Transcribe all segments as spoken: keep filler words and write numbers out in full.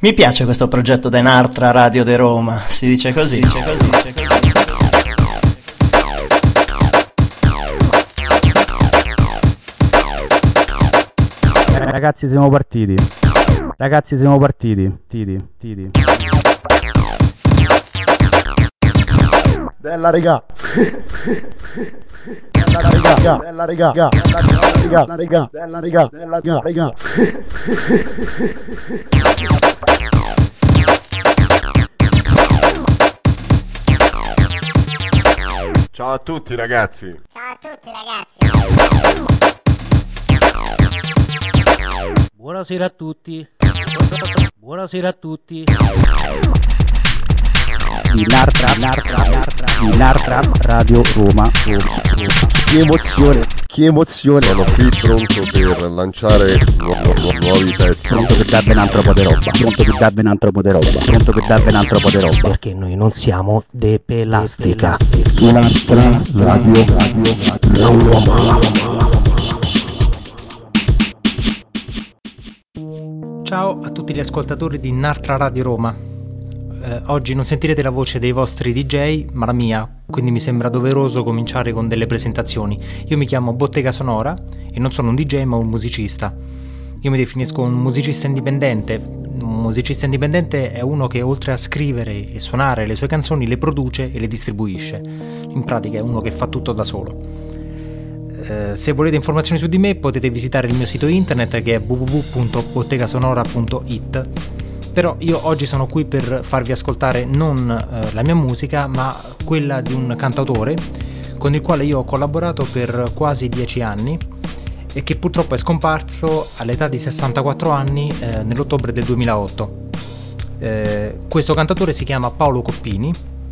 Mi piace questo progetto da Nartra Radio de Roma, si dice così, si dice così, si dice così. Ragazzi siamo partiti. Ragazzi siamo partiti. Tidi, tidi. Bella regà. Bella regà, bella regà, bella regà, bella regà, bella regà, bella regà. Ciao a tutti ragazzi. Ciao a tutti ragazzi. Buonasera a tutti. Buonasera a tutti. Nartra, Nartra, Nartra, Nartra Radio Roma. Che emozione, che emozione. Sono qui pronto per lanciare nu- nu- nuovi pezzi. Pronto per darvi un altro po' di roba. Pronto per darvi un altro po' di roba. Pronto per darvi un altro po' di roba. Perché noi non siamo de pelastica. Nartra Radio Roma. Ciao a tutti gli ascoltatori di Nartra Radio Roma. Eh, oggi non sentirete la voce dei vostri D J, ma la mia, quindi mi sembra doveroso cominciare con delle presentazioni. Io mi chiamo Bottega Sonora e non sono un D J ma un musicista. Io mi definisco un musicista indipendente. Un musicista indipendente è uno che oltre a scrivere e suonare le sue canzoni le produce e le distribuisce. In pratica è uno che fa tutto da solo. Uh, se volete informazioni su di me potete visitare il mio sito internet che è w w w punto bottegasonora punto i t. Però io oggi sono qui per farvi ascoltare non uh, la mia musica ma quella di un cantautore con il quale io ho collaborato per quasi dieci anni e che purtroppo è scomparso all'età di sessantaquattro anni uh, nell'ottobre del duemilaotto. Uh, questo cantautore si chiama Paolo Coppini.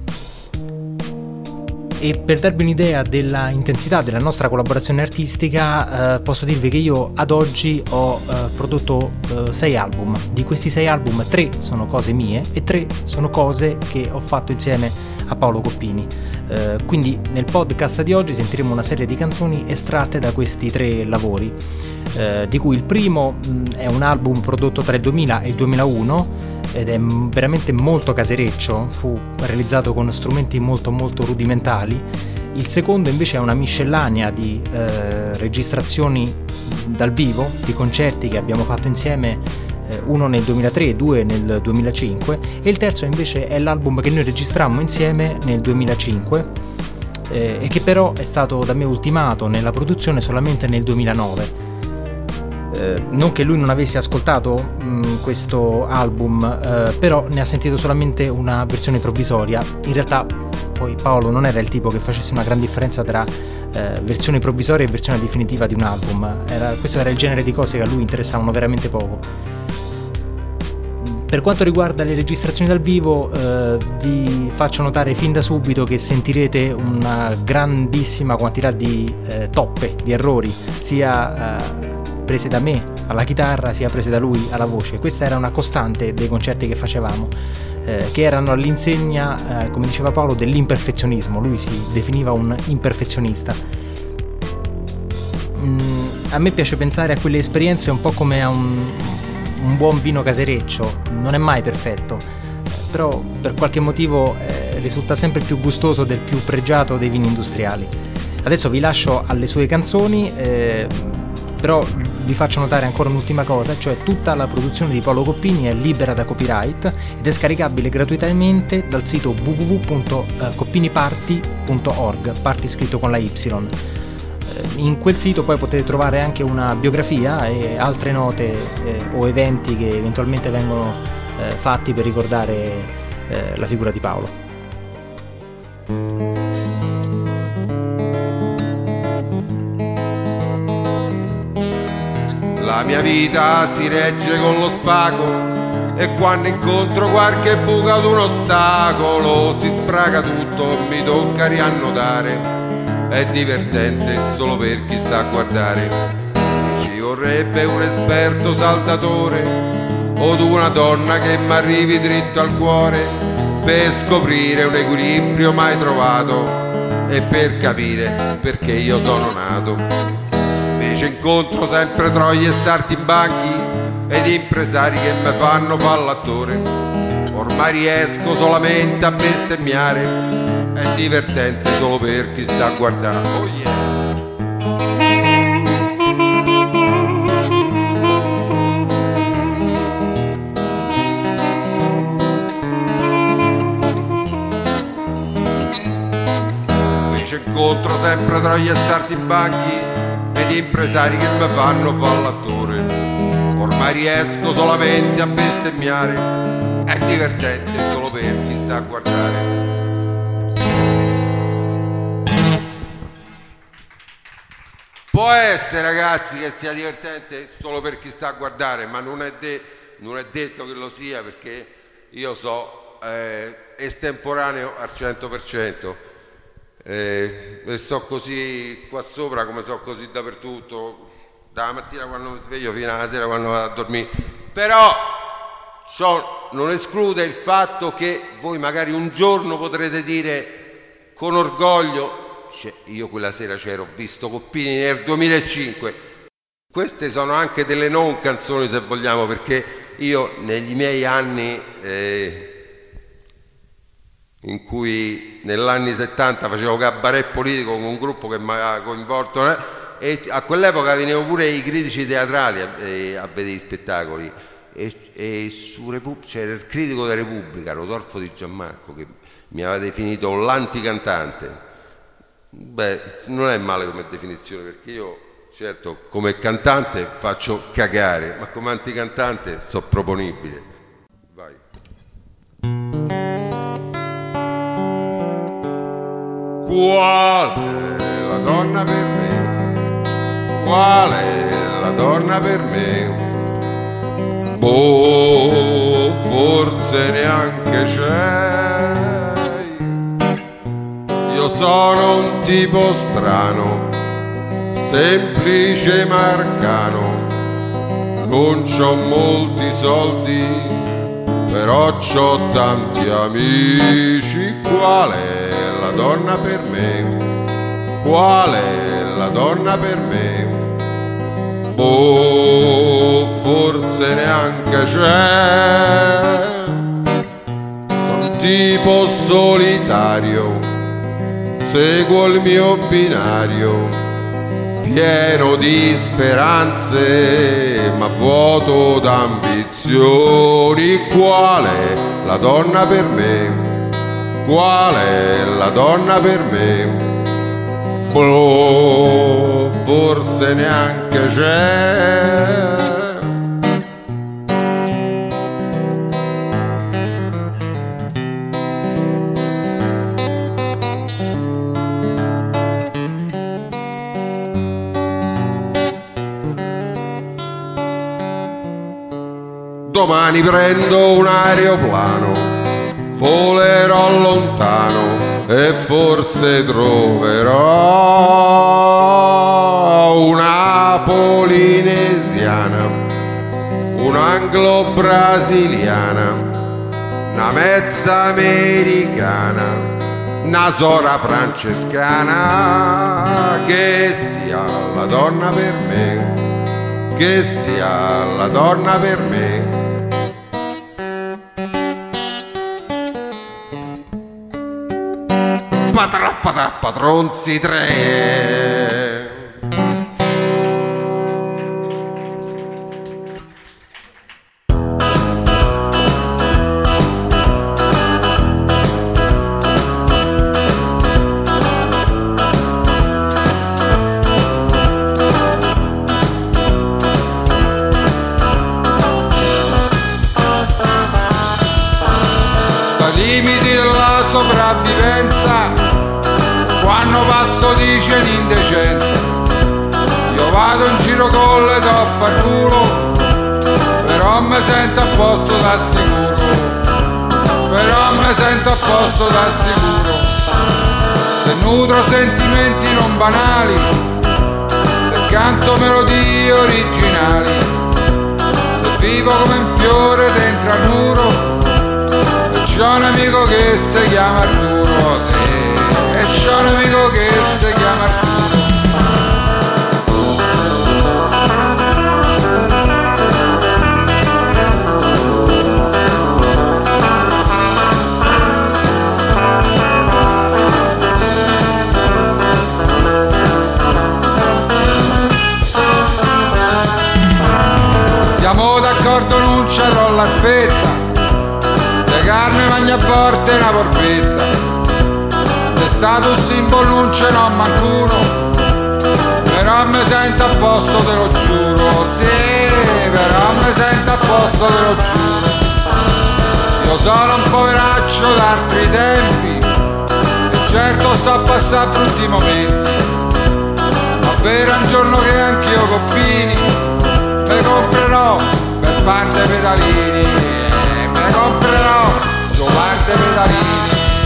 E per darvi un'idea della intensità della nostra collaborazione artistica, eh, posso dirvi che io ad oggi ho eh, prodotto eh, sei album. Di questi sei album, tre sono cose mie e tre sono cose che ho fatto insieme a Paolo Coppini. Eh, quindi nel podcast di oggi sentiremo una serie di canzoni estratte da questi tre lavori, eh, di cui il primo mh, è un album prodotto tra il duemila e il duemilauno, ed è veramente molto casereccio, fu realizzato con strumenti molto molto rudimentali. Il secondo invece è una miscellanea di eh, registrazioni dal vivo, di concerti che abbiamo fatto insieme, eh, uno nel duemilatré e due nel duemilacinque, e il terzo invece è l'album che noi registrammo insieme nel duemilacinque eh, e che però è stato da me ultimato nella produzione solamente nel duemilanove. Eh, non che lui non avesse ascoltato mh, questo album, eh, però ne ha sentito solamente una versione provvisoria. In realtà poi Paolo non era il tipo che facesse una gran differenza tra eh, versione provvisoria e versione definitiva di un album. Era, questo era il genere di cose che a lui interessavano veramente poco. Per quanto riguarda le registrazioni dal vivo, eh, vi faccio notare fin da subito che sentirete una grandissima quantità di eh, toppe, di errori, sia eh, prese da me alla chitarra sia prese da lui alla voce. Questa era una costante dei concerti che facevamo, eh, che erano all'insegna, eh, come diceva Paolo, dell'imperfezionismo. Lui si definiva un imperfezionista. Mm, a me piace pensare a quelle esperienze un po' come a un, un buon vino casereccio. Non è mai perfetto, però per qualche motivo eh, risulta sempre più gustoso del più pregiato dei vini industriali. Adesso vi lascio alle sue canzoni, eh, però vi faccio notare ancora un'ultima cosa, cioè tutta la produzione di Paolo Coppini è libera da copyright ed è scaricabile gratuitamente dal sito w w w punto coppiniparty punto org, party scritto con la Y. In quel sito poi potete trovare anche una biografia e altre note eh, o eventi che eventualmente vengono eh, fatti per ricordare eh, la figura di Paolo. La mia vita si regge con lo spago e quando incontro qualche buca ad un ostacolo si sbraga tutto, mi tocca riannodare. È divertente solo per chi sta a guardare. Ci vorrebbe un esperto saltatore o tu una donna che mi arrivi dritto al cuore per scoprire un equilibrio mai trovato e per capire perché io sono nato. Invece incontro sempre troie e sarti in banchi ed impresari che mi fanno far l'attore. Ormai riesco solamente a bestemmiare, è divertente solo per chi sta a guardare. Oh yeah. Incontro sempre tra gli assalti banchi ed impresari che mi fanno far l'attore. Ormai riesco solamente a bestemmiare, è divertente solo per chi sta a guardare. Può essere, ragazzi, che sia divertente solo per chi sta a guardare, ma non è, de- non è detto che lo sia, perché io so eh, estemporaneo al cento per cento. Eh, e so così qua sopra come so così dappertutto, dalla mattina quando mi sveglio fino alla sera quando vado a dormire. Però ciò non esclude il fatto che voi magari un giorno potrete dire con orgoglio: cioè, io quella sera c'ero, ho visto Coppini nel duemilacinque. Queste sono anche delle non canzoni, se vogliamo, perché io negli miei anni eh, in cui negli anni settanta facevo cabaret politico con un gruppo che mi aveva coinvolto, eh? E a quell'epoca venivano pure i critici teatrali a, eh, a vedere gli spettacoli, e, e su Repub- c'era il critico della Repubblica, Rodolfo Di Gianmarco, che mi aveva definito l'anticantante. Beh, non è male come definizione, perché io certo come cantante faccio cagare, ma come anticantante sono proponibile. Vai. Qual è la donna per me? Qual è la donna per me? Boh, forse neanche c'è. Io sono un tipo strano, semplice marcano, non c'ho molti soldi, però c'ho tanti amici. Qual è la donna per me? Qual è la donna per me? Boh, forse neanche c'è. Sono tipo solitario, seguo il mio binario, pieno di speranze ma vuoto d'ambizioni. Qual è la donna per me? Qual è la donna per me? Boh, forse neanche c'è. Domani prendo un aeroplano, volerò lontano e forse troverò una polinesiana, un'anglo-brasiliana, una mezza americana, una sora francescana, che sia la donna per me, che sia la donna per me. Patrappa trappa tronzi tre. Dai limiti della sopravvivenza, quando passo dice l'indecenza, io vado in giro con le toppe al culo, però mi sento a posto da sicuro, però mi sento a posto da sicuro. Se nutro sentimenti non banali, se canto melodie originali, se vivo come un fiore dentro al muro, e c'ho un amico che si chiama Arturo, sì. E c'ho un amico che si chiama Arturo. polpetta, de carne magna forte una porpetta, de status simbolo non ce n'ho mancuno, però mi sento a posto, te lo giuro, sì, però mi sento a posto, te lo giuro. Io sono un poveraccio d'altri tempi, e certo sto a passare brutti momenti, ma per un giorno che anch'io coppini me comprerò per parte pedalini, me comprerò due parte pedalini.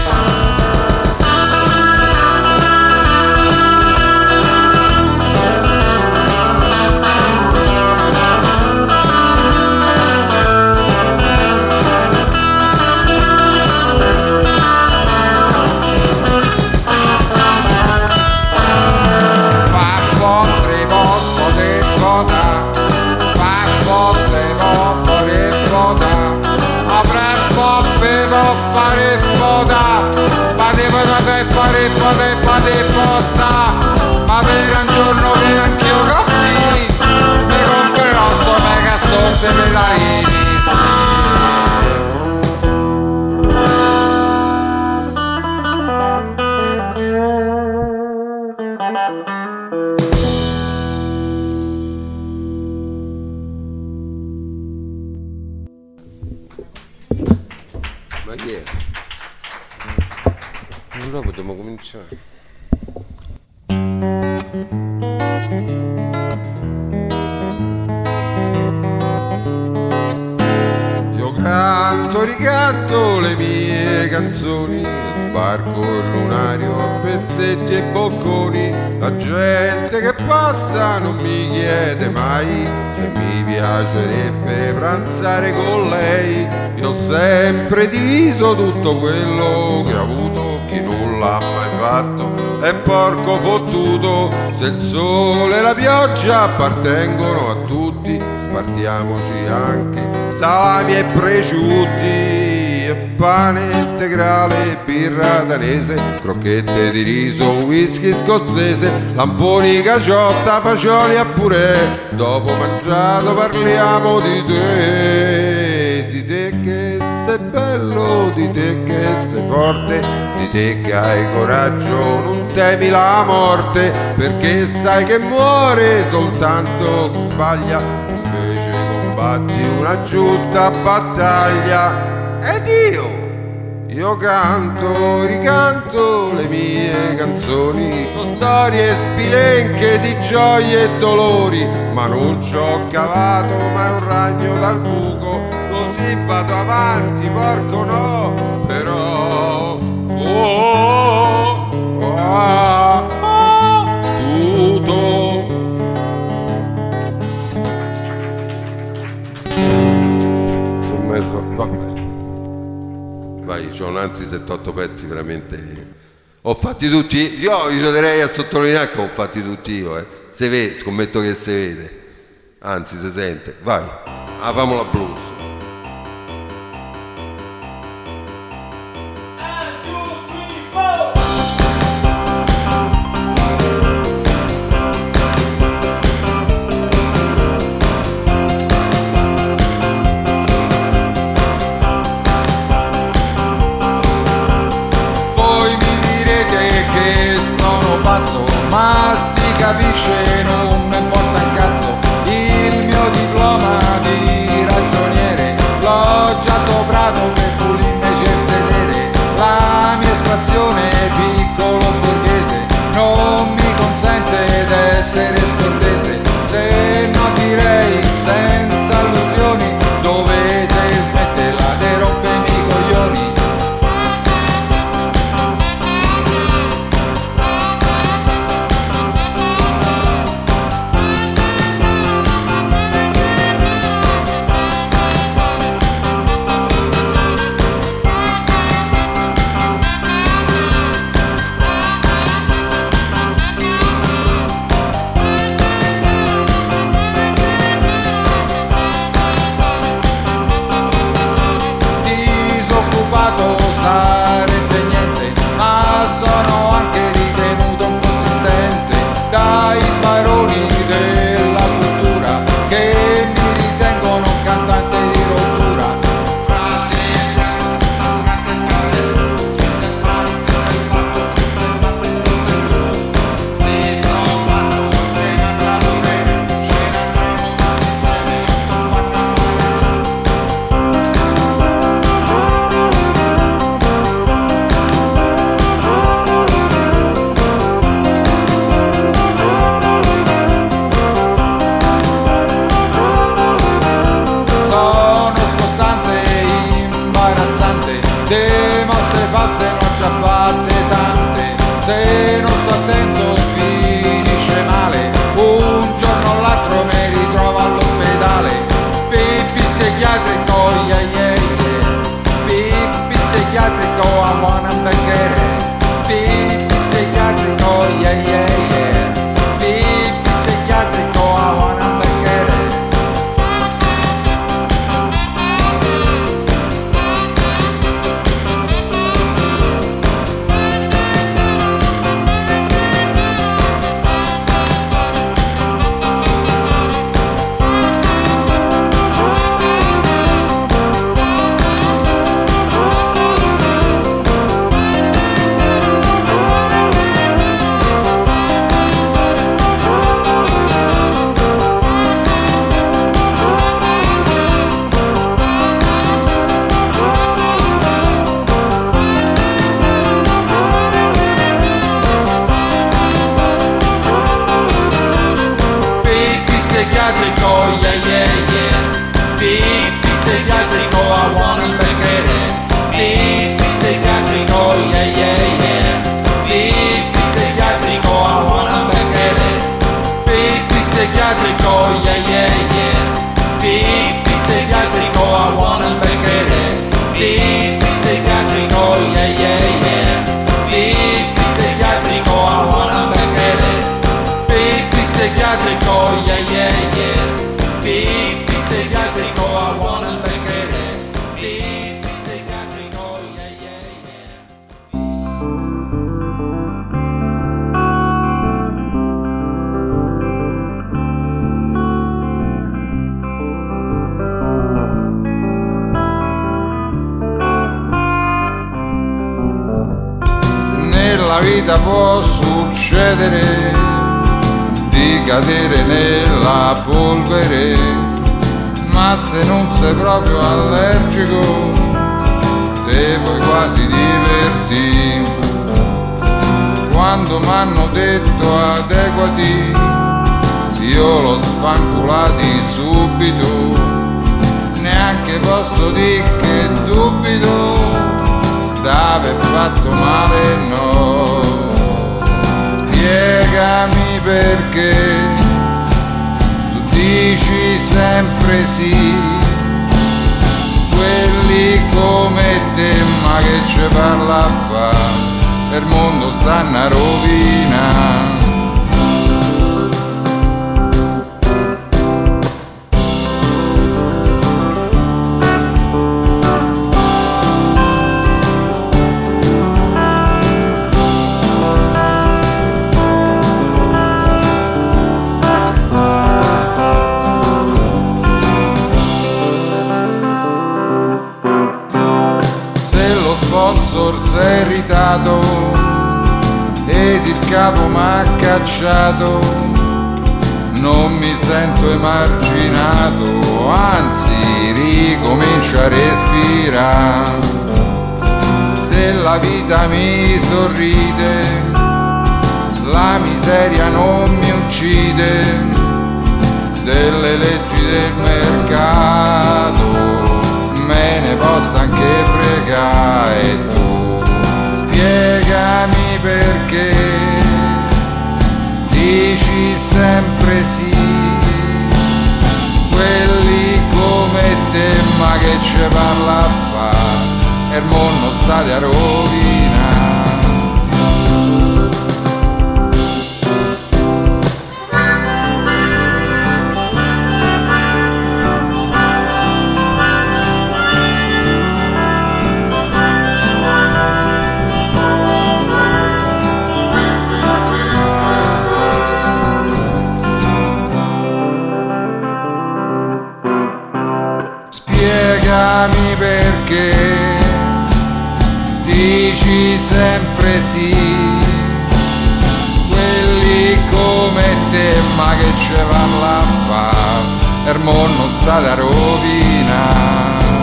Fare foda, potevo sapere fare foda e potevo foda, ma per un giorno che anch'io cammini mi comprerò sto mega sorte pedalini. Ma chi è? Allora potremmo cominciare. Io canto, ricanto le mie canzoni, sbarco il lunario a pezzetti e bocconi. La gente che passa non mi chiede mai se mi piacerebbe pranzare con lei. Io ho sempre diviso tutto quello che ho avuto, chi non l'ha mai fatto è porco fottuto. Se il sole e la pioggia appartengono a tutti, spartiamoci anche salami e prosciutti, e pane integrale, birra danese, crocchette di riso, whisky scozzese, lamponi, caciotta, fagioli a purè. Dopo mangiato parliamo di te, di te che sei bello, di te che sei forte, di te che hai coraggio, non temi la morte, perché sai che muore soltanto chi sbaglia, invece combatti una giusta battaglia. Ed io, io canto, ricanto le mie canzoni, sono storie spilenche di gioie e dolori, ma non ci ho cavato mai un ragno dal buco, così vado avanti, porco no, però oh, oh, oh, tutto. Sono messo, vabbè. Vai, c'ho un altri settantotto pezzi veramente. Ho fatti tutti. Io ci darei a sottolineare che ho fatti tutti io, eh. Se vede, scommetto che si vede. Anzi, si sente. Vai, ah, famo la blues. Ma si capisce, non mi importa un cazzo, il mio diploma di ragioniere l'ho già doprato per pulirmi il sedere, la mia estrazione piccolo borghese non mi consente d'essere scortese, se no direi senza allusioni dovete smetterla di rompermi i coglioni. nella vita può succedere di cadere nella polvere, ma se non sei proprio allergico te puoi quasi divertire. Quando m'hanno detto adeguati io l'ho sfanculati subito, neanche posso dire che dubito d'aver fatto male, no. Spiegami perché tu dici sempre sì, quelli come te ma che ci parla a fa, per mondo stanno a rovina. Sponsor s'è irritato ed il capo m'ha cacciato, non mi sento emarginato, anzi ricomincio a respirare. Se la vita mi sorride, la miseria non mi uccide, delle leggi del mercato me ne posso anche fregare. E tu spiegami perché dici sempre sì, quelli come te ma che ci parla a fa, e il mondo state a rovina. Spiegami perché dici sempre sì, quelli come te ma che ci parla a fa, il mondo state a rovina.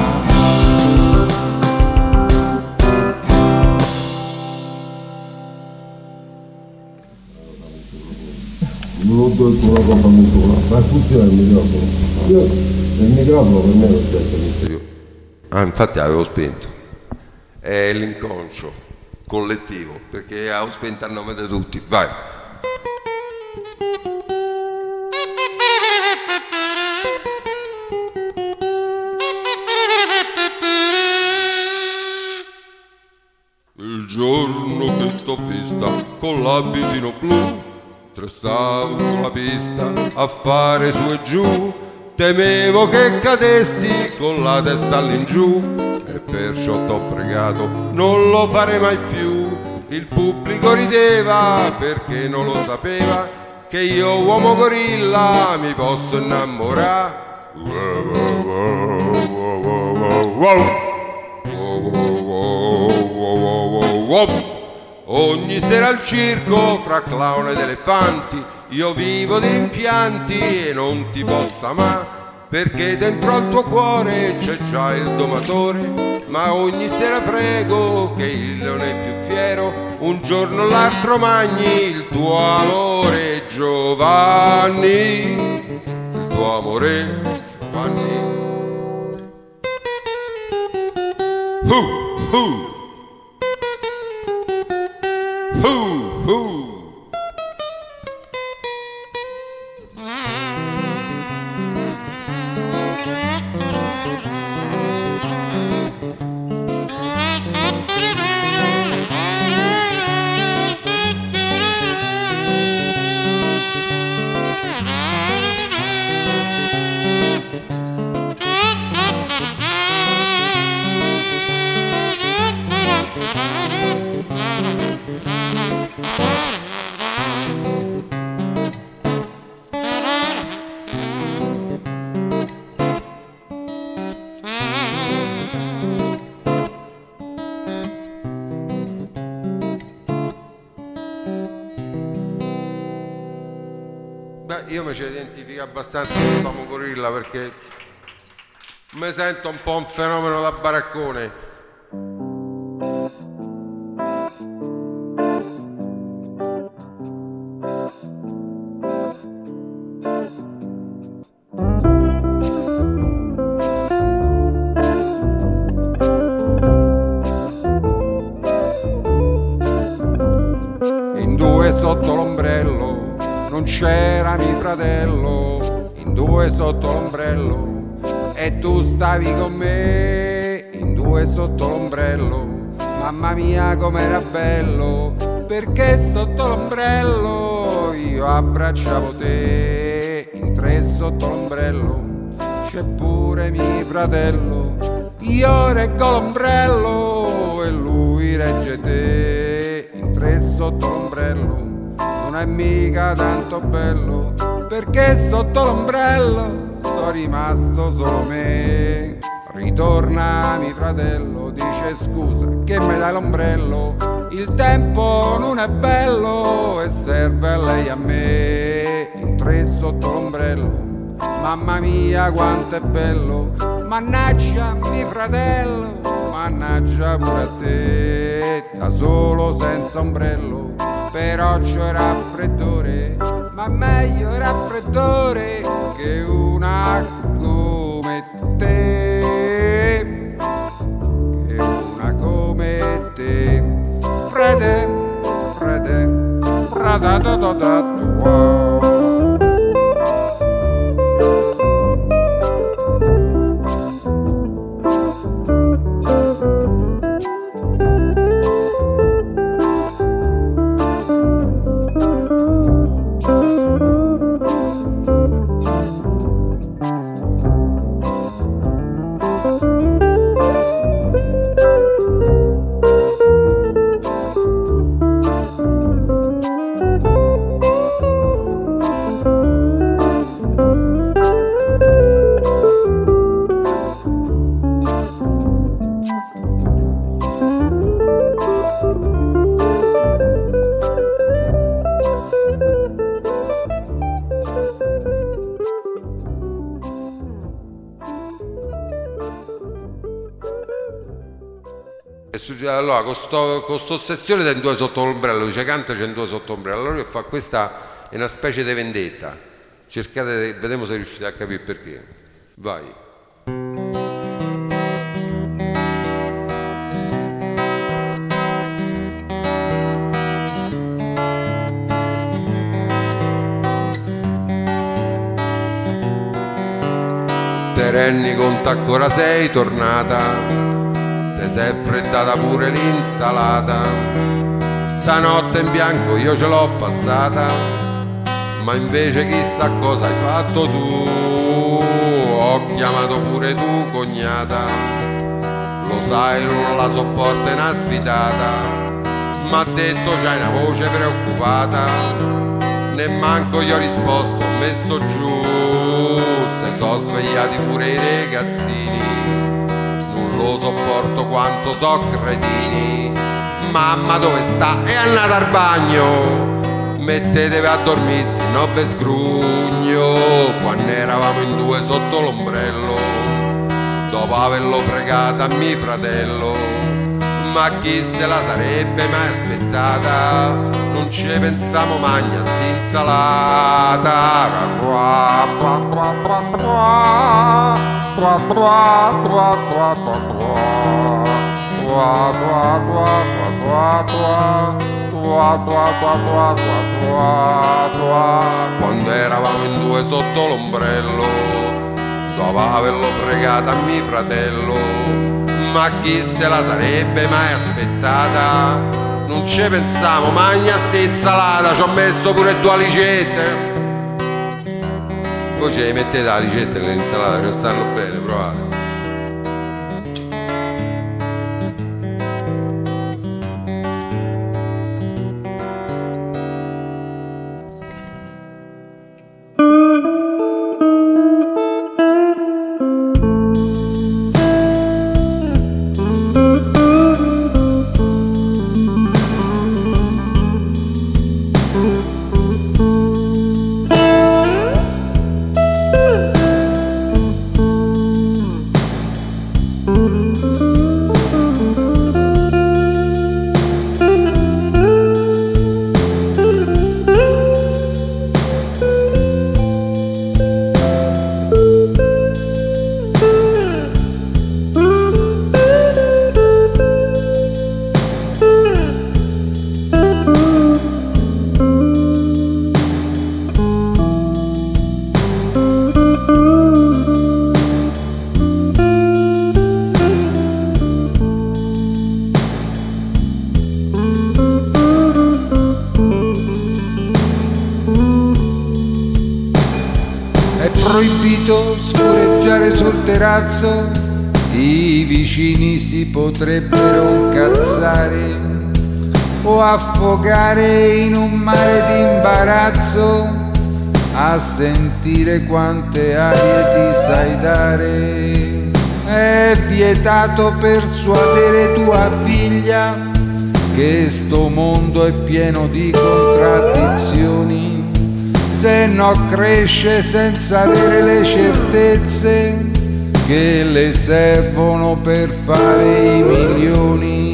Non ho detto una cosa molto buona, ma funziona il microfono. Io il microfono per me non c'è. Ah, infatti avevo spento. È l'inconscio collettivo, perché avevo spento a nome di tutti. Vai. Il giorno che t'ho vista con l'abitino blu, stavo sulla pista a fare su e giù, temevo che cadessi con la testa all'ingiù, e perciò t'ho pregato non lo farei mai più. Il pubblico rideva perché non lo sapeva che io uomo gorilla mi posso innamorare. Wow, wow, wow, wow, wow, wow. Wow, wow, wow, wow, wow, wow. Ogni sera al circo fra clown ed elefanti io vivo di rimpianti e non ti posso amare, perché dentro al tuo cuore c'è già il domatore. Ma ogni sera prego che il leone più fiero un giorno o l'altro mangi il tuo amore, Giovanni, il tuo amore, Giovanni. Uh, uh. Hoo, hoo. io mi ci identifico abbastanza con sta Mucorilla perché mi sento un po' un fenomeno da baraccone. In due sotto l'ombrello non c'era mio fratello, in due sotto l'ombrello e tu stavi con me, in due sotto l'ombrello, mamma mia com'era bello, perché sotto l'ombrello io abbracciavo te, in tre sotto l'ombrello c'è pure mio fratello, io reggo l'ombrello e lui regge te, in tre sotto l'ombrello non è mica tanto bello, perché sotto l'ombrello sto rimasto solo me. Ritorna mio fratello, dice scusa che mi dai l'ombrello, il tempo non è bello e serve a lei a me. In tre sotto l'ombrello, mamma mia quanto è bello, mannaggia mio fratello, mannaggia pure a te, da solo senza ombrello, però c'è raffreddore, ma meglio raffreddore che una come te, che una come te. Frate, frate, frate, da da da da. Allora, con questa ossessione del due sotto l'ombrello, dice canta c'è in due sotto l'ombrello, allora io fa questa è una specie di vendetta, cercate, vediamo se riuscite a capire perché. Vai. Te rendi conto ancora sei tornata, si è freddata pure l'insalata, stanotte in bianco io ce l'ho passata, ma invece chissà cosa hai fatto tu, ho chiamato pure tu cognata, lo sai non la sopporta una svitata, m'ha detto c'hai una voce preoccupata, nemmanco gli ho risposto, ho messo giù, se so svegliati pure i ragazzini, lo sopporto quanto so cretini, mamma dove sta? È andata al bagno, mettetevi a dormirsi, no ve sgrugno, quando eravamo in due sotto l'ombrello, dopo averlo fregata a mio fratello, ma chi se la sarebbe mai aspettata, non ci pensiamo magna st'insalata, Tua tua tua tua tua tua tua tua tua tua tua. Quando eravamo in due sotto l'ombrello, dopo averlo fregata a mio fratello, ma chi se la sarebbe mai aspettata, non ci pensiamo magna st'insalata, ci ho messo pure due alicette. Voi ci mettete la ricetta e l'insalata, ci stanno bene, provate. sentito sfureggiare sul terrazzo, i vicini si potrebbero incazzare o affogare in un mare di imbarazzo, a sentire quante arie ti sai dare. È vietato persuadere tua figlia che sto mondo è pieno di contraddizioni, se no cresce senza avere le certezze che le servono per fare i milioni.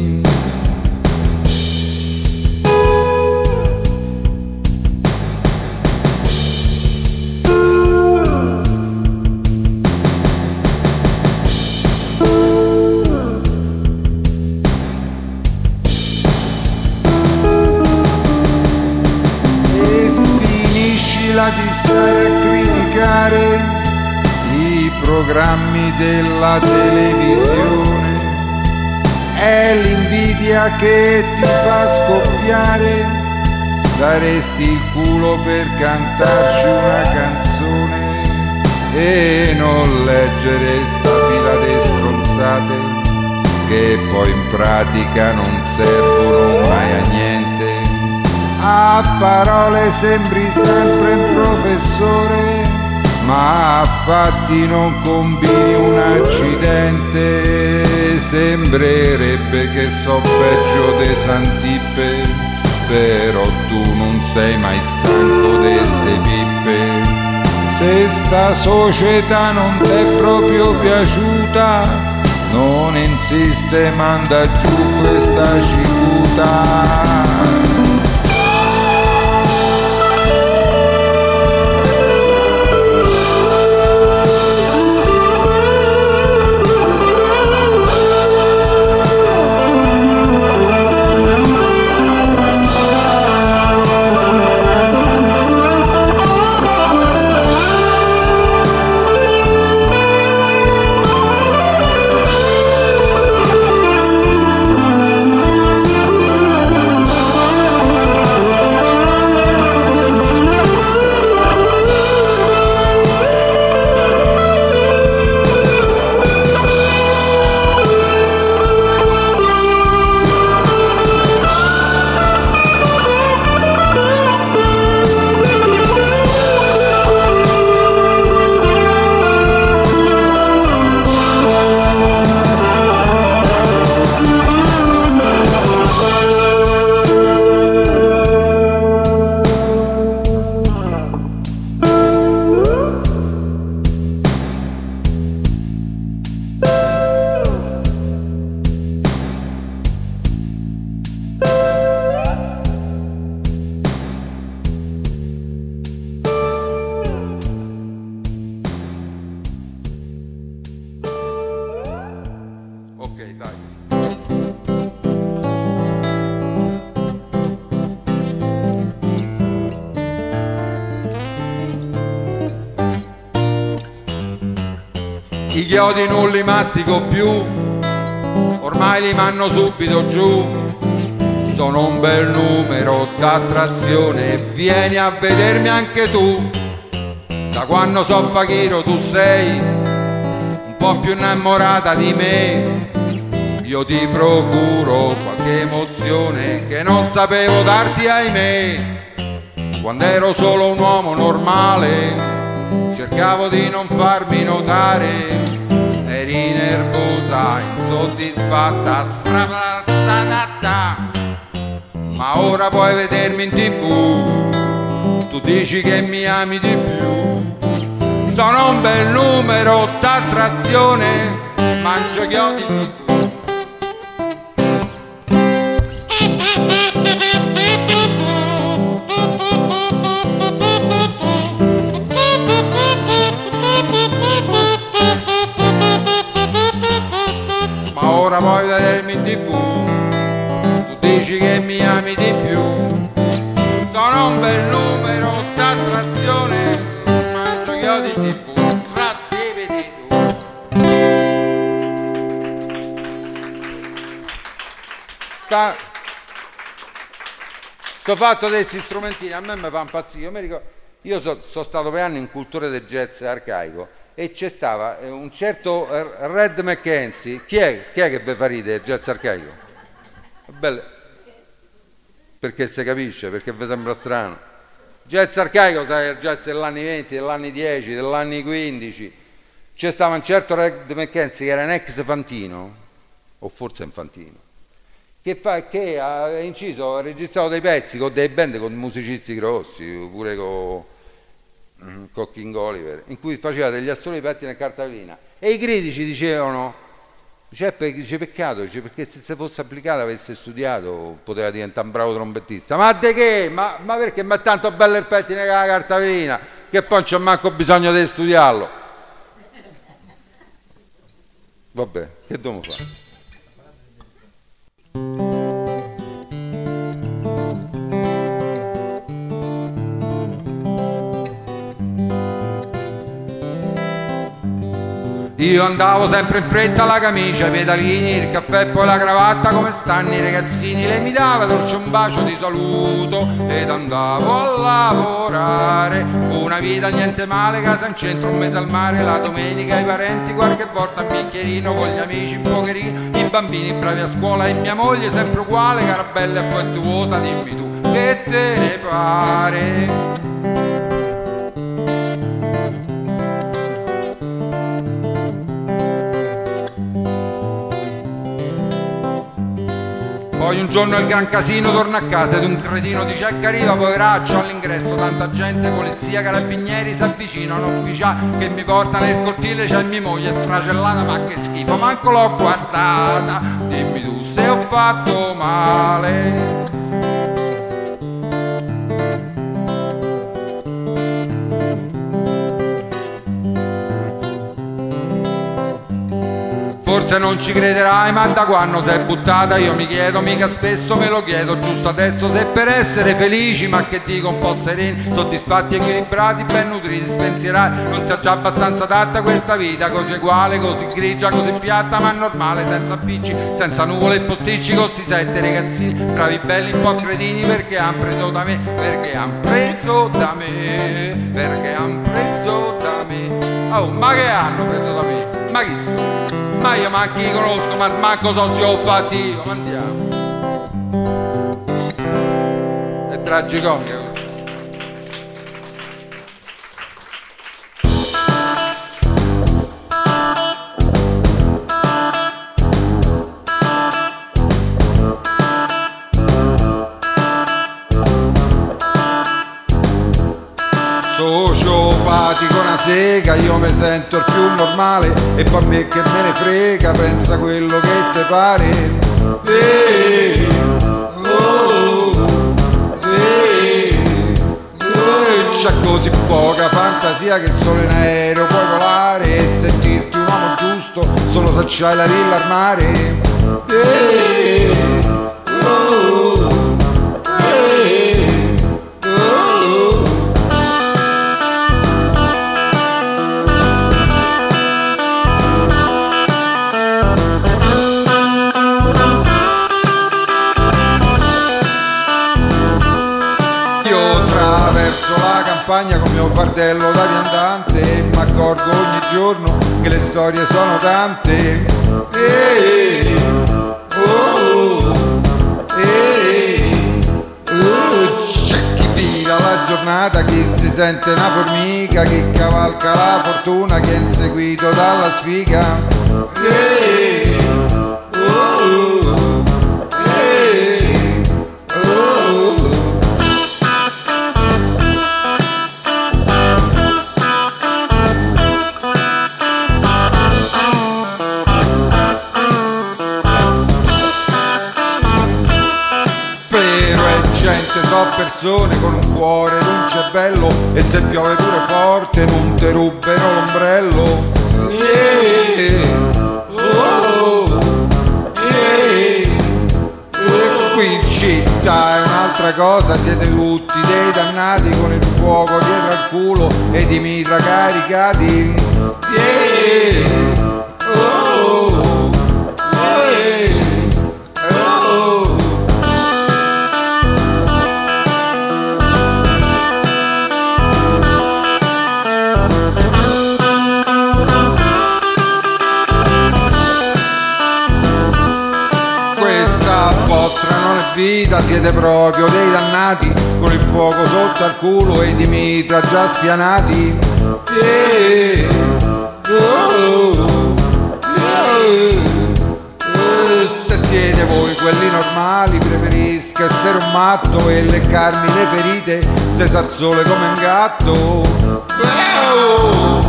Di stare a criticare i programmi della televisione, è l'invidia che ti fa scoppiare, daresti il culo per cantarci una canzone e non leggere sta pila di stronzate che poi in pratica non servono mai a niente. A parole sembri sempre un professore, ma a fatti non combini un accidente. Sembrerebbe che so peggio de Santippe, però tu non sei mai stanco de ste pippe. Se sta società non t'è proprio piaciuta, non insiste, manda giù questa cicuta. I chiodi non li mastico più, ormai li manno subito giù. Sono un bel numero d'attrazione, vieni a vedermi anche tu. Da quando so Fakiro tu sei un po' più innamorata di me. Io ti procuro qualche emozione che non sapevo darti, ahimè. Quando ero solo un uomo normale cercavo di non farmi notare. Eri nervosa, insoddisfatta, sfrazzata, ma ora puoi vedermi in tv. Tu dici che mi ami di più. Sono un bel numero d'attrazione, mangio chiodi di tu. Ora puoi vedermi in tv, tu dici che mi ami di più. Sono un bel numero d'attrazione, mangio chiodi di tivù, strattiviti tu. Sta... Sto fatto di questi strumentini a me mi fa impazzire. Io mi ricordo, Io so, sono stato per anni un cultore del jazz arcaico e c'è stava un certo Red McKenzie. Chi è, chi è che vi fa ridere il jazz arcaico? Bello. Perché si capisce, perché vi sembra strano. Jazz arcaico, sai, il jazz degli anni venti, degli anni dieci, degli anni quindici. C'è stava un certo Red McKenzie che era un ex Fantino, o forse un Fantino, che, fa, che ha inciso, ha registrato dei pezzi con dei band, con musicisti grossi, oppure con, con King Oliver, in cui faceva degli assoli petti nel cartellina. E i critici dicevano, dice, dice peccato, dice, perché se si fosse applicato, avesse studiato, poteva diventare un bravo trombettista. Ma di che? Ma, ma perché? Ma tanto bello il pettine nella cartellina, che poi non c'è manco bisogno di studiarlo. Vabbè, che dobbiamo fare? Io andavo sempre in fretta alla camicia, i pedalini, il caffè e poi la cravatta. Come stanno i ragazzini? Lei mi dava dolce un bacio di saluto ed andavo a lavorare. Una vita niente male, casa in centro, un mese al mare. La domenica i parenti, qualche volta un bicchierino, con gli amici un pocherino, i bambini bravi a scuola e mia moglie sempre uguale, cara bella e affettuosa. Dimmi tu che te ne pare? Poi un giorno il gran casino, torna a casa ed un cretino dice ecco arriva poveraccio all'ingresso, tanta gente, polizia, carabinieri si avvicinano, ufficiali che mi porta nel cortile, c'è mia moglie stracellata, ma che schifo, manco l'ho guardata, dimmi tu se ho fatto male. Forse non ci crederai, ma da quando sei buttata io mi chiedo, mica spesso me lo chiedo, giusto adesso se per essere felici, ma che dico un po' sereni, soddisfatti, equilibrati, ben nutriti, spensierati, non sia già abbastanza adatta questa vita, così uguale, così grigia, così piatta, ma normale, senza appicci, senza nuvole e posticci, con sti sette ragazzini, bravi, belli, un po' cretini, perché han preso da me, perché han preso da me, perché han preso da me. Oh, ma che hanno preso da me? Ma chi sono? Ma io manco li conosco, ma manco so se ho fatti io, ma andiamo. È tragicomica così. Sociopatico, una sega, io mi sento il più normale e poi a me che me ne frega, pensa quello che te pare. Ehi, oh, ehi, oh, c'è così poca fantasia che solo in aereo puoi volare e sentirti un uomo giusto solo se c'hai la villa al mare. Ehi, oh, ehi, oh. Con mio fardello da viandante e mi accorgo ogni giorno che le storie sono tante. Ehi, oh, ehi, oh, c'è chi tira la giornata, chi si sente una formica, chi cavalca la fortuna, chi è inseguito dalla sfiga. Ehi, oh, ehi, oh. So persone con un cuore ed un cervello e se piove pure forte non te rubano l'ombrello. Yeah. Oh. Yeah. E qui in città è un'altra cosa, siete tutti dei dannati con il fuoco dietro al culo ed i mitra caricati. Yeah. Oh. Yeah. Oh. La vostra non è vita, siete proprio dei dannati, con il fuoco sotto al culo e di mitra già spianati. Yeah. Oh. Yeah. Oh. Se siete voi quelli normali, preferisco essere un matto e leccarmi le ferite, stesa al sole come un gatto. Oh.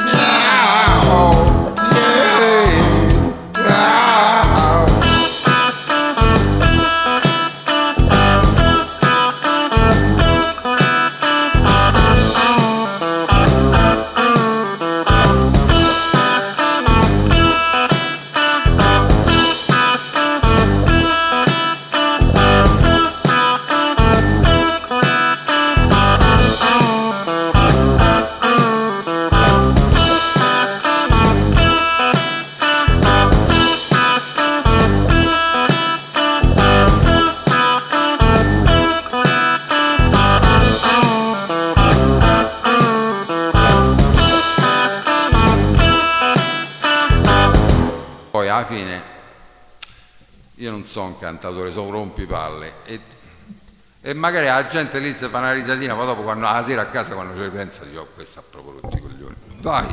Alla fine io non sono un cantatore, sono un rompipalle e, e magari la gente lì si fa una risatina, ma dopo quando la sera a casa quando ci ripensa dice oh questo ha proprio rotti i coglioni. Vai!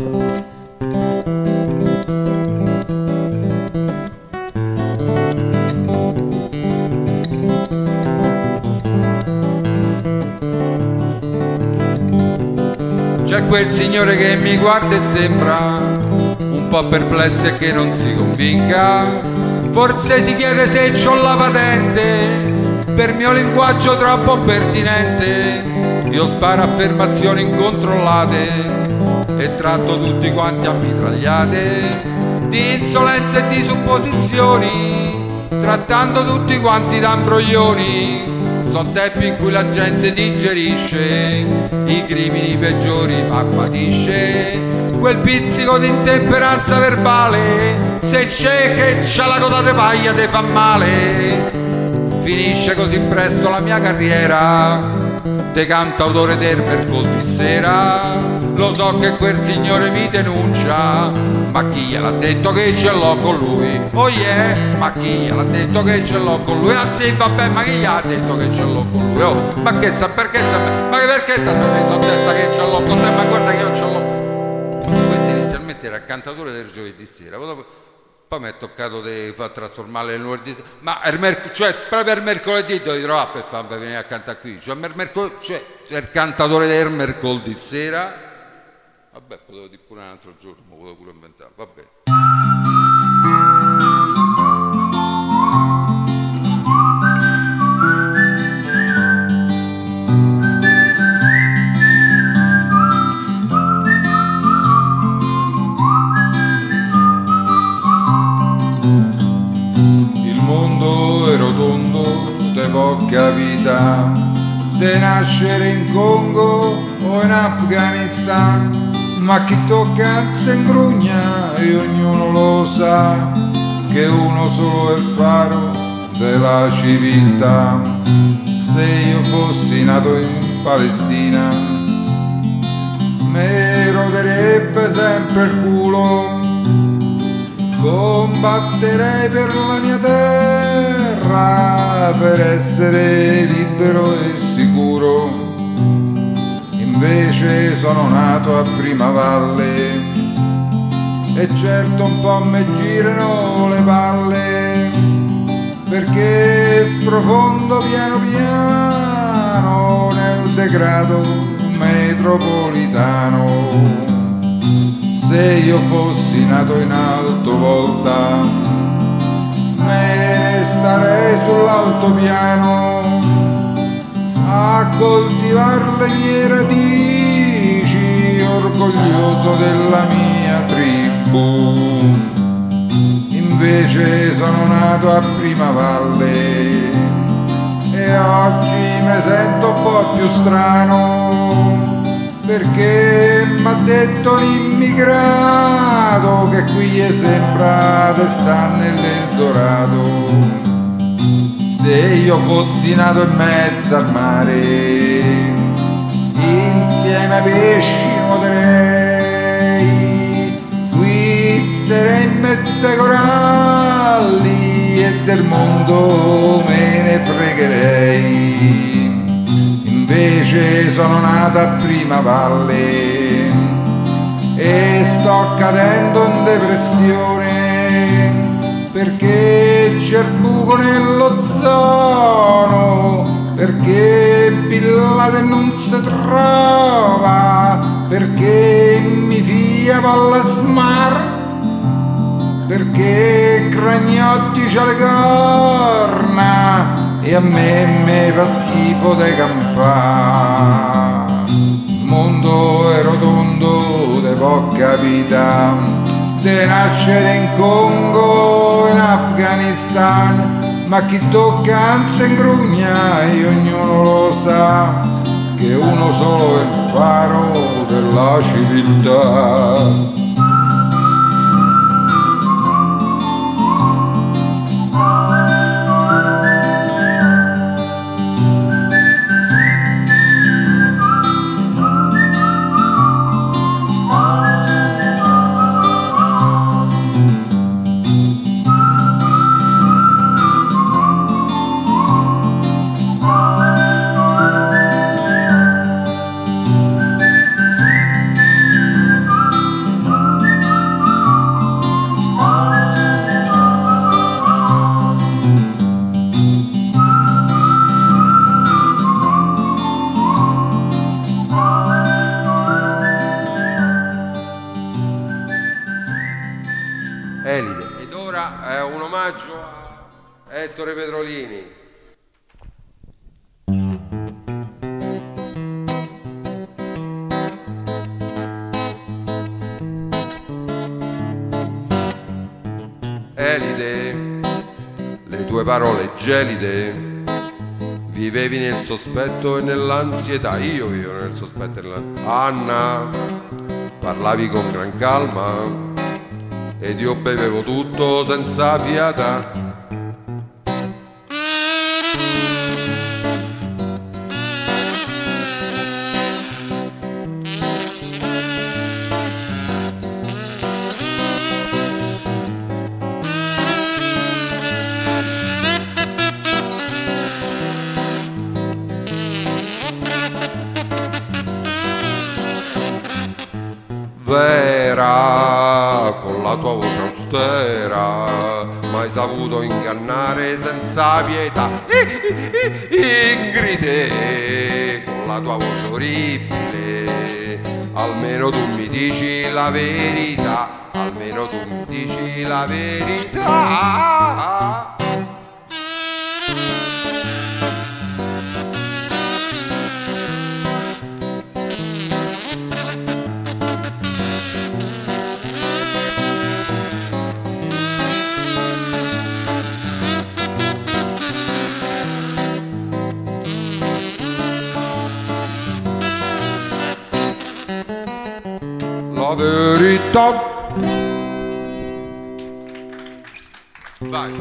C'è quel signore che mi guarda e sembra un po' perplesso e che non si convinca, forse si chiede se c'ho la patente per mio linguaggio troppo pertinente. Io sparo affermazioni incontrollate e tratto tutti quanti a mitragliate di insolenze e di supposizioni, trattando tutti quanti da imbroglioni. Sono tempi in cui la gente digerisce i crimini peggiori ma patisce quel pizzico di intemperanza verbale, se c'è che c'ha la coda de paglia te fa male. Finisce così presto la mia carriera de cantautore del mercoledì sera. Lo so che quel signore mi denuncia, ma chi gliel'ha detto che ce l'ho con lui? Oh yeah, ma chi gliel'ha detto che ce l'ho con lui? Ah sì, vabbè, ma chi gli ha detto che ce l'ho con lui? Oh, ma che sa, perché sa, ma che perché ti ha messo in testa che ce l'ho con te? Ma guarda che io ce l'ho. Questo inizialmente era il cantatore del giovedì sera, poi, poi mi è toccato di far trasformare il lunedì sera. Ma il merc- cioè, proprio il mercoledì devi trovare per farmi venire a cantare qui. Cioè, il, mercol- cioè, il cantatore del mercoledì sera. Vabbè, potevo dire pure un altro giorno, ma potevo pure inventare, vabbè. Il mondo è rotondo, de poca vita, de nascere in Congo o in Afghanistan, ma chi tocca se ingrugna e ognuno lo sa che uno solo è il faro della civiltà. Se io fossi nato in Palestina mi roderebbe sempre il culo, combatterei per la mia terra per essere libero e sicuro. Invece sono nato a Primavalle e certo un po' me girano le palle, perché sprofondo piano piano nel degrado metropolitano. Se io fossi nato in Alto Volta me ne starei sull'altopiano a coltivare le mie radici, orgoglioso della mia tribù. Invece sono nato a Primavalle e oggi mi sento un po' più strano, perché m'ha detto l'immigrato che qui gli sembra di sta nell'Eldorado. Se io fossi nato in mezzo al mare, insieme ai pesci nuoterei, guizzerei in mezzo ai coralli e del mondo me ne fregherei, invece sono nata a Prima Valle e sto cadendo in depressione perché c'è il buco nell'ozono, perché Pillade non si trova, perché mi fiavo alla smart, perché Cragnotti c'ha le corna e a me me fa schifo de campà. Il mondo è rotondo, te può capitare de nascere in Congo, in Afghanistan, ma chi tocca anzi ingrugna e ognuno lo sa che uno solo è il faro della civiltà. Ettore Petrolini. Elide, le tue parole gelide, vivevi nel sospetto e nell'ansietà, io vivo nel sospetto e nell'ansietà. Anna, parlavi con gran calma ed io bevevo tutto senza fiata. Vera, con la tua voce austera, m'hai saputo ingannare senza pietà. Ingride, con la tua voce orribile, almeno tu mi dici la verità, almeno tu mi dici la verità. La verità. Vai.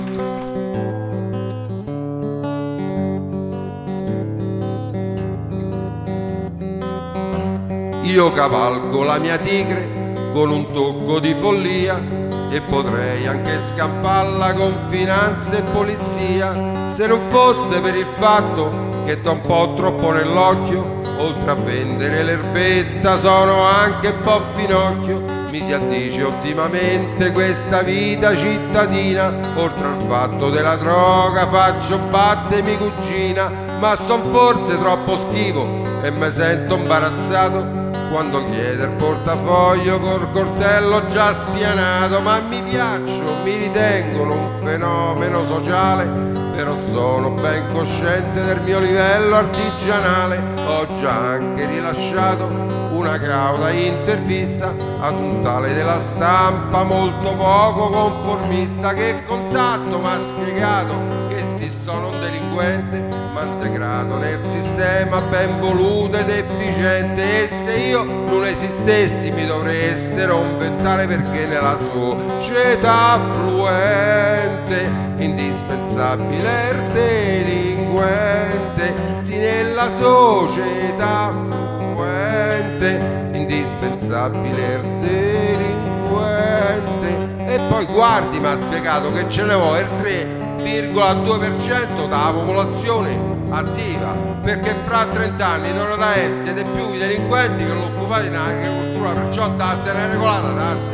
Io cavalco la mia tigre con un tocco di follia e potrei anche scamparla con finanza e polizia, se non fosse per il fatto che t'ho un po' troppo nell'occhio. Oltre a vendere l'erbetta sono anche un po' finocchio. Mi si addice ottimamente questa vita cittadina. Oltre al fatto della droga faccio battemi cugina, ma son forse troppo schivo e me sento imbarazzato quando chiede il portafoglio col coltello già spianato. Ma mi piaccio, mi ritengono un fenomeno sociale, però sono ben cosciente del mio livello artigianale. Ho già anche rilasciato una cauta intervista ad un tale della Stampa molto poco conformista, che contatto mi ha spiegato che esistono un delinquente ma integrato nel sistema, ben voluto ed efficiente, e se io non esistessi mi dovressero inventare, perché nella società affluente indispensabile il delinquente, sì, nella società affluente indispensabile il delinquente. E poi guardi, mi ha spiegato che ce ne vuoi il tre virgola due per cento della popolazione attiva, perché fra trenta anni dovrà essere di più i delinquenti che l'occupati in agricoltura, perciò da tenere regolata tanto.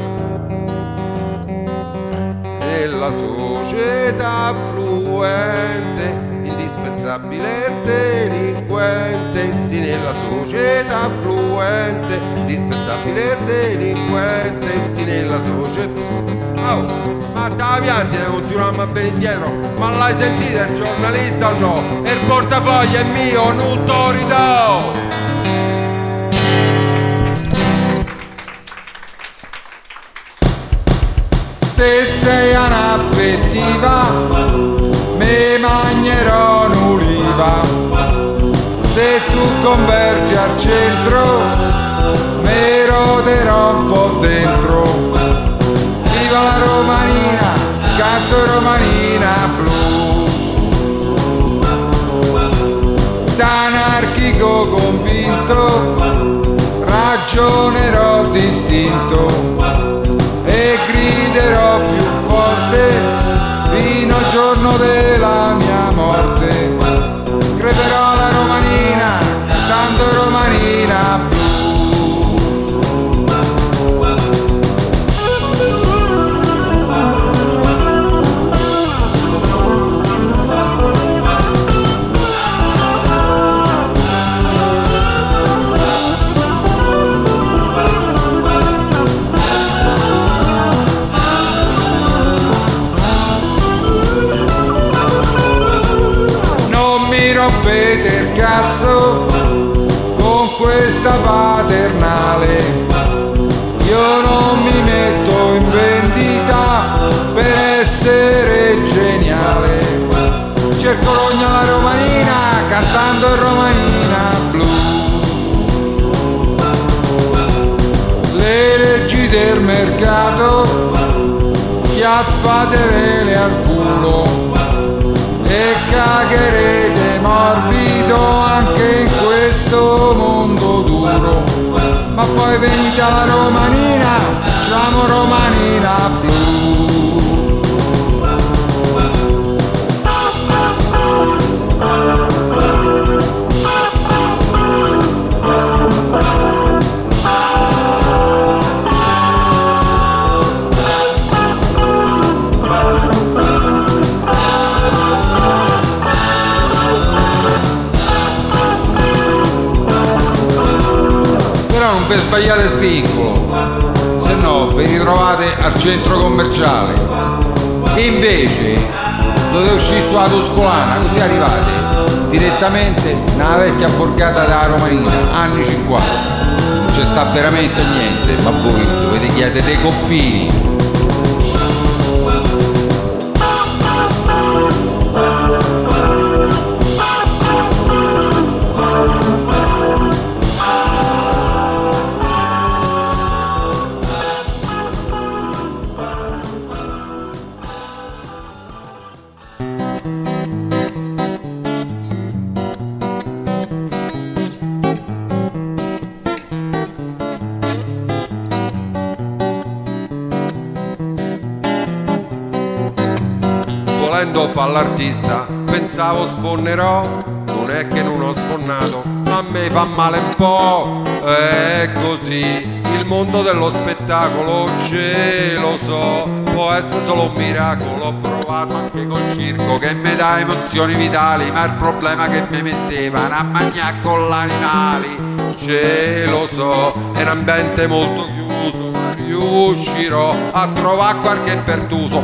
Nella società affluente indispensabile il delinquente, sì, nella società affluente indispensabile il delinquente, sì, nella società. Oh, ma da pianti continuiamo a venire indietro, ma l'hai sentito il giornalista o no? E il portafoglio è mio, non te lo ridò. Se sei anaffettiva, me magnerò un'uliva. Se tu convergi al centro, me roderò un po' dentro. Viva la romanina, canto romanina blu. Da anarchico convinto, ragionerò distinto e griderò più forte fino al giorno della mia morte. Creperò la romanina, cantando romanina blu. Rompete il cazzo con questa paternale, io non mi metto in vendita per essere geniale. Cerco rogna la romanina cantando il romanina blu. Le leggi del mercato schiaffatevele al culo e cagherete morbido anche in questo mondo duro. Ma poi venite alla romanina, facciamo romanina blu. Non vi sbagliate spingolo, se no vi ritrovate al centro commerciale. Invece dovete uscire sulla Tuscolana, così arrivate direttamente nella vecchia borgata della Romanina, anni cinquanta. Non c'è sta veramente niente, ma voi dovete chiedere dei coppini. Volendo fare l'artista, pensavo sfonnerò, non è che non ho sfonnato, a me fa male un po', è così, il mondo dello spettacolo, ce lo so, può essere solo un miracolo, ho provato anche col circo che mi dà emozioni vitali, ma il problema che mi mettevano a mangiare con l'animali, ce lo so, è un ambiente molto chiuso, ma riuscirò a trovare qualche pertuso.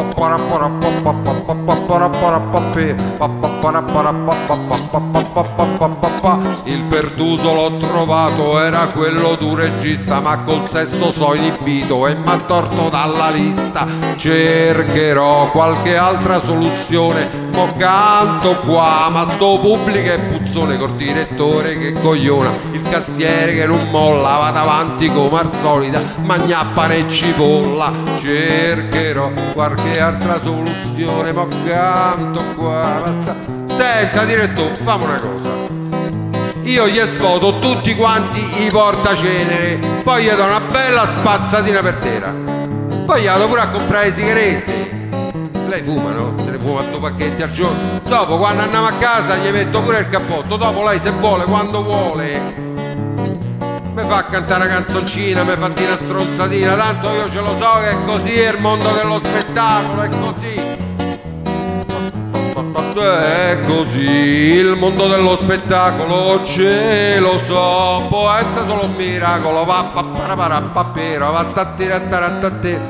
Il pertuso l'ho trovato, era quello d'un regista, ma col sesso so inibito e m'ha torto dalla lista. Cercherò qualche altra soluzione, mo canto qua, ma sto pubblico è puzzone, col direttore che cogliona, il cassiere che non molla, vado avanti come al solita, magna pane e cipolla. Cercherò qualche altra soluzione, ma canto qua, basta. Senta direttore, fammi una cosa, io gli svuoto tutti quanti i portacenere, poi gli do una bella spazzatina per terra, poi gli vado pure a comprare le sigarette, lei fuma, no? Se ne fuma due pacchetti al giorno. Dopo quando andiamo a casa gli metto pure il cappotto. Dopo lei se vuole, quando vuole, mi fa cantare una canzoncina, mi fa dire una stronzatina. Tanto io ce lo so che è così, è il mondo dello spettacolo, è così. È così il mondo dello spettacolo, ce lo so, può essere solo un miracolo. Va pa para para papero, va tattira tarattatte.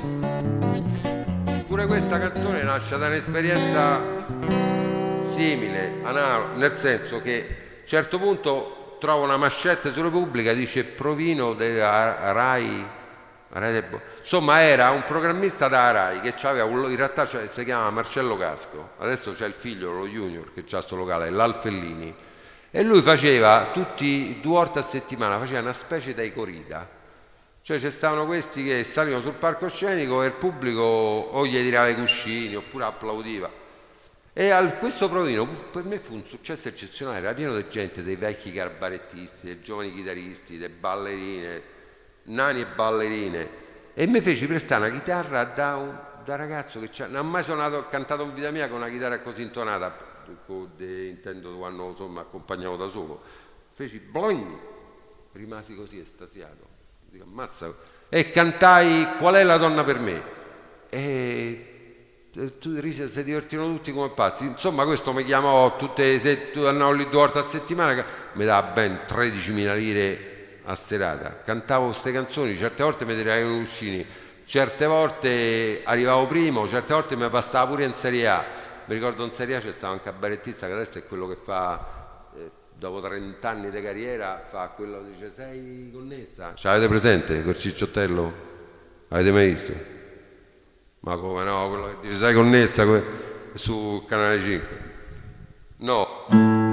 Pure questa canzone nasce da un'esperienza simile, analoga, nel senso che a un certo punto trovo una mascetta su Repubblica, dice Provino della Rai. Insomma, era un programmista da Rai che aveva un, in realtà si chiama Marcello Casco, adesso c'è il figlio, lo Junior, che c'ha questo locale, l'Alfellini, e lui faceva tutti due volte a settimana, faceva una specie di corrida, cioè ci stavano questi che salivano sul palcoscenico e il pubblico o gli tirava i cuscini oppure applaudiva. E al, questo Provino per me fu un successo eccezionale, era pieno di gente, dei vecchi carbarettisti, dei giovani chitarristi, delle ballerine, nani e ballerine, e mi feci prestare una chitarra da un da ragazzo che non ha mai suonato, cantato in vita mia con una chitarra così intonata, intendo quando insomma accompagnavo da solo. Feci bling, rimasi così estasiato, dico, ammazza, e cantai Qual è la donna per me, e tu si divertivano tutti come pazzi. Insomma, questo mi chiamò tutte, se andavo lì due volte a settimana, mi dava ben tredicimila lire a serata, cantavo queste canzoni, certe volte mi tiravano i cuscini, certe volte arrivavo primo, certe volte mi passava pure in Serie A. Mi ricordo in Serie A c'è stato un cabarettista che adesso è quello che fa, eh, dopo trenta anni di carriera, fa quello che dice sei connessa. Ce l'avete presente quel cicciottello? Avete mai visto? Ma come no, quello che dice sei connessa su Canale cinque? No.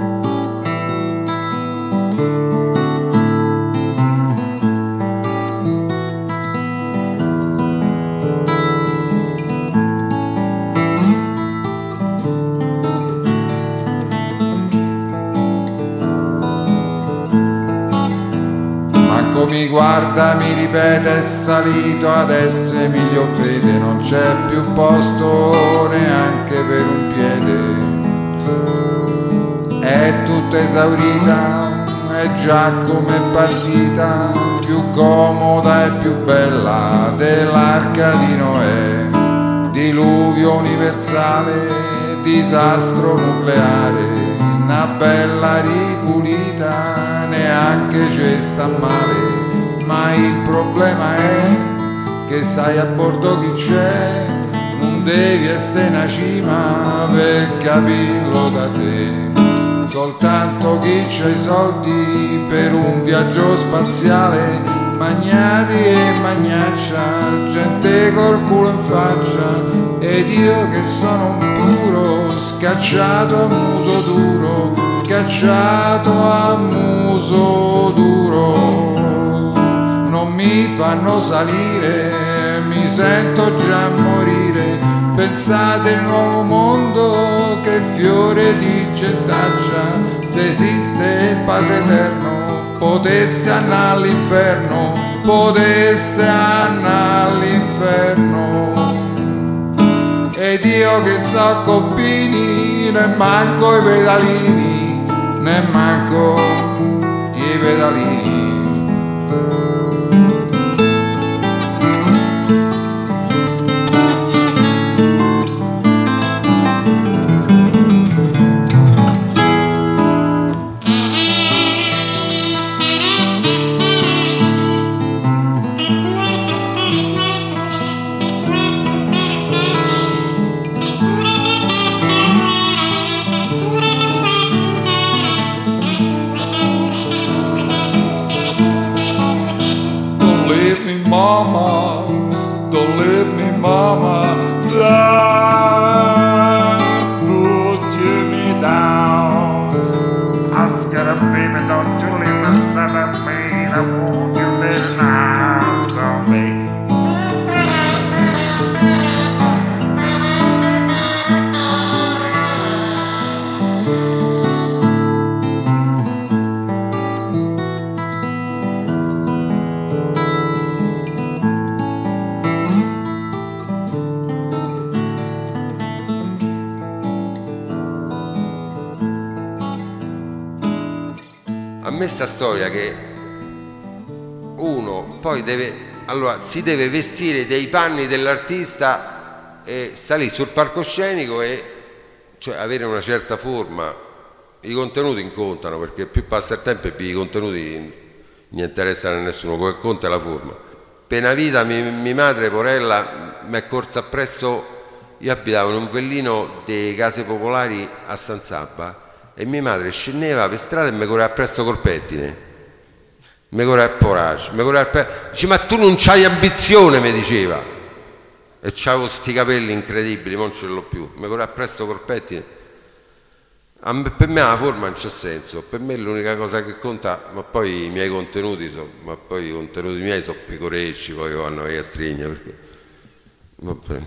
Mi guarda, mi ripete, è salito adesso Emilio Fede, non c'è più posto neanche per un piede, è tutta esaurita, è già come partita, più comoda e più bella dell'arca di Noè, diluvio universale, disastro nucleare, una bella ripulita, neanche ci sta male. Ma il problema è che sai a bordo chi c'è, non devi essere una cima per capirlo da te. Soltanto chi c'ha i soldi per un viaggio spaziale, magnati e magnaccia, gente col culo in faccia, ed io che sono un puro, scacciato a muso duro, scacciato a muso duro. Non mi fanno salire, mi sento già morire. Pensate il nuovo mondo, che fiore di gentaccia. Se esiste il Padre Eterno, potesse andare all'inferno, potesse andare all'inferno. Ed io che so coppini, ne manco i pedalini, ne manco i pedalini. Mama, don't leave me, mama, don't put me down. Ask her, baby, don't you leave the son of me, I want you very nice on me. me sta storia che uno poi deve, allora si deve vestire dei panni dell'artista e salire sul palcoscenico e cioè avere una certa forma. I contenuti incontano, perché più passa il tempo e più i contenuti non interessano a nessuno, quello che conta è la forma. Per una vita mia, mia madre, porella, mi è corsa appresso. Io abitavo in un villino delle case popolari a San Sabba e mia madre scendeva per strada e mi correva appresso col pettine. Mi correva a poraccio, mi correva pe... Dice, ma tu non c'hai ambizione, mi diceva. E c'avevo sti capelli incredibili, ma non ce l'ho più. Mi correva appresso col pettine. A me, per me la forma non c'è senso, per me l'unica cosa che conta, ma poi i miei contenuti sono, ma poi i contenuti miei sono pecorecci, poi vanno via strigna, perché... Vabbè.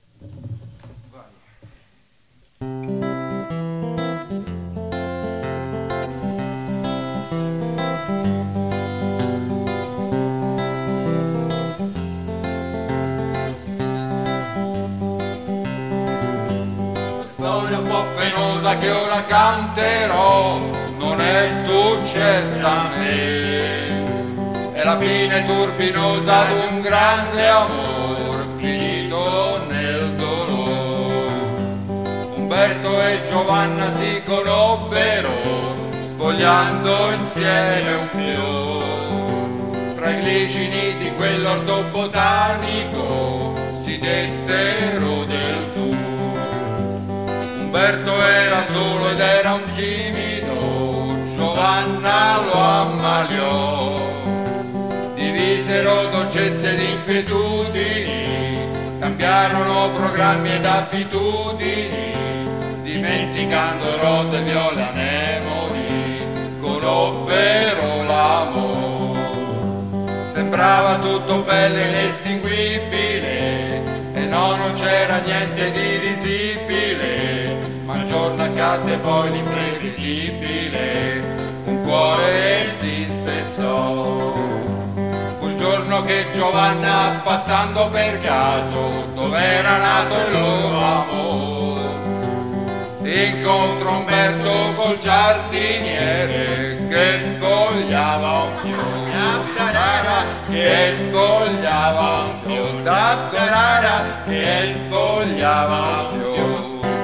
Storia un po' penosa che ora canterò, non è successa a me, è la fine turbinosa di un grande amor finito nel dolore. Umberto e Giovanna si conobbero sfogliando insieme un fiore, tra i glicini di quell'orto botanico si dettero del tu. Umberto era solo ed era un timido, Giovanna lo ammaliò. Divisero dolcezze ed inquietudini, cambiarono programmi ed abitudini, dimenticando rose e viole anemoni, conobbero l'amore. Sembrava tutto bello e inestinguibile, e no, non c'era niente di risibile, ma un giorno accadde poi l'imprevedibile, un cuore si spezzò. Fu il giorno che Giovanna, passando per caso, dove era nato il loro amore, incontrò Umberto col giardiniere che sfogliava un fiore, che sfogliava un fiore, che sfogliava un fiore.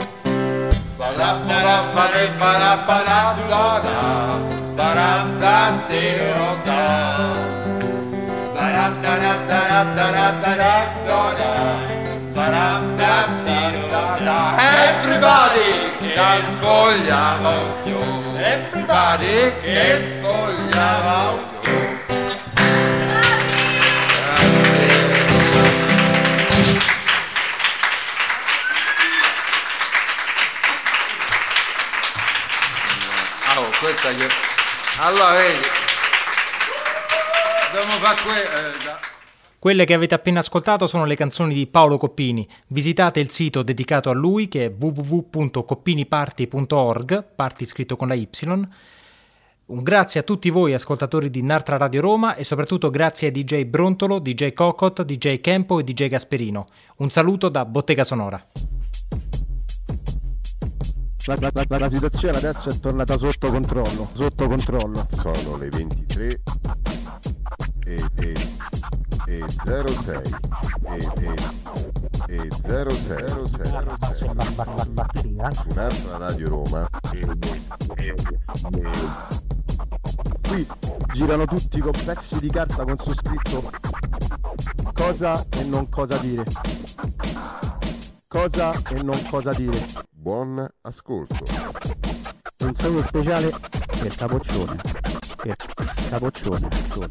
Barafare barafara baraftatirota baraftarataratarataratara baraftatirota. Everybody che sfogliava un fiore, everybody che sfogliava un fiore. Questa che... Allora vedi, dobbiamo fare que... eh, da... Quelle che avete appena ascoltato sono le canzoni di Paolo Coppini. Visitate il sito dedicato a lui, che è w w w punto coppiniparty punto org, party scritto con la Y. Un grazie a tutti voi ascoltatori di Nartra Radio Roma e soprattutto grazie a D J Brontolo, D J Cocot, D J Kempo e D J Gasperino. Un saluto da Bottega Sonora. La, la, la, la situazione adesso è tornata sotto controllo, sotto controllo. Sono le ventitré e, e, e zero sei e, e, e zero sei zero sei su un'altra Radio Roma. Qui girano tutti con pezzi di carta con su scritto cosa e non cosa dire. Cosa e non cosa dire. Buon ascolto. Un saluto speciale per Capoccione, per Capoccione,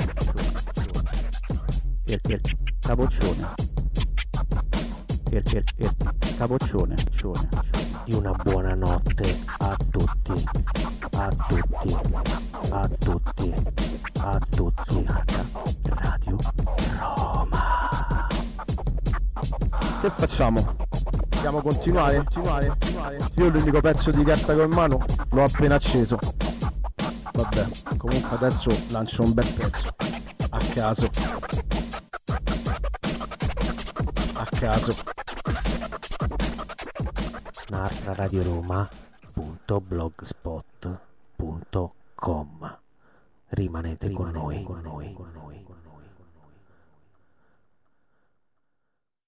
per, per Capoccione, per, per, per Capoccione, cione, di una buona notte a tutti, a tutti, a tutti, a tutti, Radio Roma. Che facciamo? Dobbiamo continuare? Continuare? Continuare? Io l'unico pezzo di carta che ho in mano l'ho appena acceso. Vabbè, comunque adesso lancio un bel pezzo. A caso. A caso. nartraradioroma punto blogspot punto com rimanete con noi, con noi, con noi.